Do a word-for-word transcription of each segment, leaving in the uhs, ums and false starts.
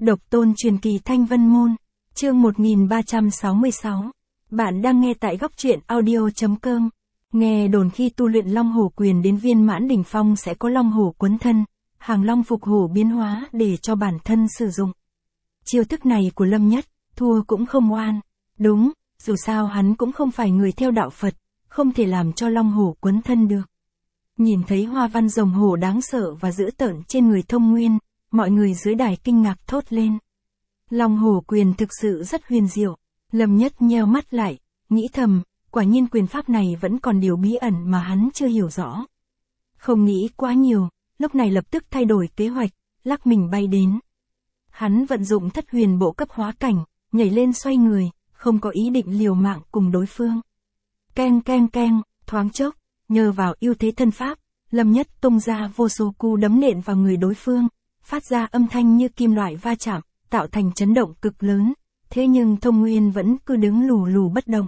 Độc tôn truyền kỳ Thanh Vân Môn, chương một nghìn ba trăm sáu mươi sáu. Bạn đang nghe tại góc truyện audio.com. Nghe đồn khi tu luyện Long Hổ Quyền đến viên mãn đỉnh phong sẽ có Long Hổ quấn thân, hàng Long phục hổ biến hóa để cho bản thân sử dụng. Chiêu thức này của Lâm Nhất, thua cũng không oan. Đúng, dù sao hắn cũng không phải người theo đạo Phật, không thể làm cho Long Hổ quấn thân được. Nhìn thấy hoa văn rồng hổ đáng sợ và dữ tợn trên người Thông Nguyên, mọi người dưới đài kinh ngạc thốt lên. Long Hổ Quyền thực sự rất huyền diệu. Lâm Nhất nheo mắt lại, nghĩ thầm, quả nhiên quyền pháp này vẫn còn điều bí ẩn mà hắn chưa hiểu rõ. Không nghĩ quá nhiều, lúc này lập tức thay đổi kế hoạch, lắc mình bay đến. Hắn vận dụng thất huyền bộ cấp hóa cảnh, nhảy lên xoay người, không có ý định liều mạng cùng đối phương. Keng keng keng, thoáng chốc, nhờ vào ưu thế thân pháp, Lâm Nhất tung ra vô số cú đấm nện vào người đối phương, phát ra âm thanh như kim loại va chạm, tạo thành chấn động cực lớn, thế nhưng Thông Nguyên vẫn cứ đứng lù lù bất động.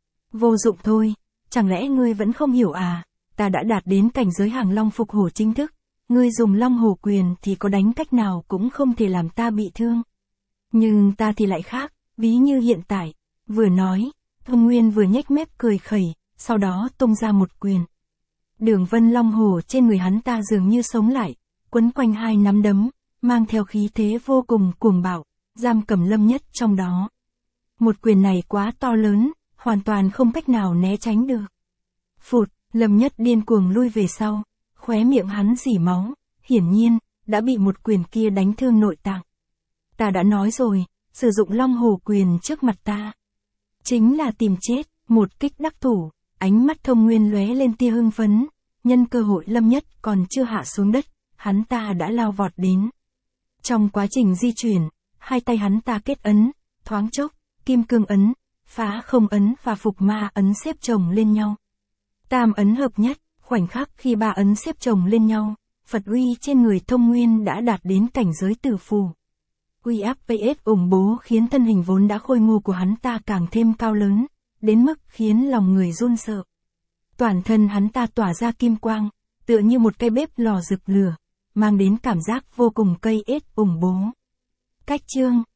Vô dụng thôi, chẳng lẽ ngươi vẫn không hiểu à, ta đã đạt đến cảnh giới hàng Long phục hổ chính thức, ngươi dùng Long Hổ Quyền thì có đánh cách nào cũng không thể làm ta bị thương. Nhưng ta thì lại khác, ví như hiện tại, vừa nói, Thông Nguyên vừa nhếch mép cười khẩy, sau đó tung ra một quyền. Đường vân Long Hổ trên người hắn ta dường như sống lại, quấn quanh hai nắm đấm, mang theo khí thế vô cùng cuồng bạo, giam cầm Lâm Nhất trong đó. Một quyền này quá to lớn, hoàn toàn không cách nào né tránh được. Phụt, Lâm Nhất điên cuồng lui về sau, khóe miệng hắn rỉ máu, hiển nhiên, đã bị một quyền kia đánh thương nội tạng. Ta đã nói rồi, sử dụng Long Hổ Quyền trước mặt ta chính là tìm chết, một kích đắc thủ, ánh mắt Thông Nguyên lóe lên tia hưng phấn, nhân cơ hội Lâm Nhất còn chưa hạ xuống đất, hắn ta đã lao vọt đến. Trong quá trình di chuyển, hai tay hắn ta kết ấn, thoáng chốc, kim cương ấn, phá không ấn và phục ma ấn xếp chồng lên nhau. Tam ấn hợp nhất, khoảnh khắc khi ba ấn xếp chồng lên nhau, Phật uy trên người Thông Nguyên đã đạt đến cảnh giới tử phù. Uy áp vê ép ủng bố khiến thân hình vốn đã khôi ngô của hắn ta càng thêm cao lớn, đến mức khiến lòng người run sợ. Toàn thân hắn ta tỏa ra kim quang, tựa như một cây bếp lò rực lửa, mang đến cảm giác vô cùng cây ết ủng bố. Cách chương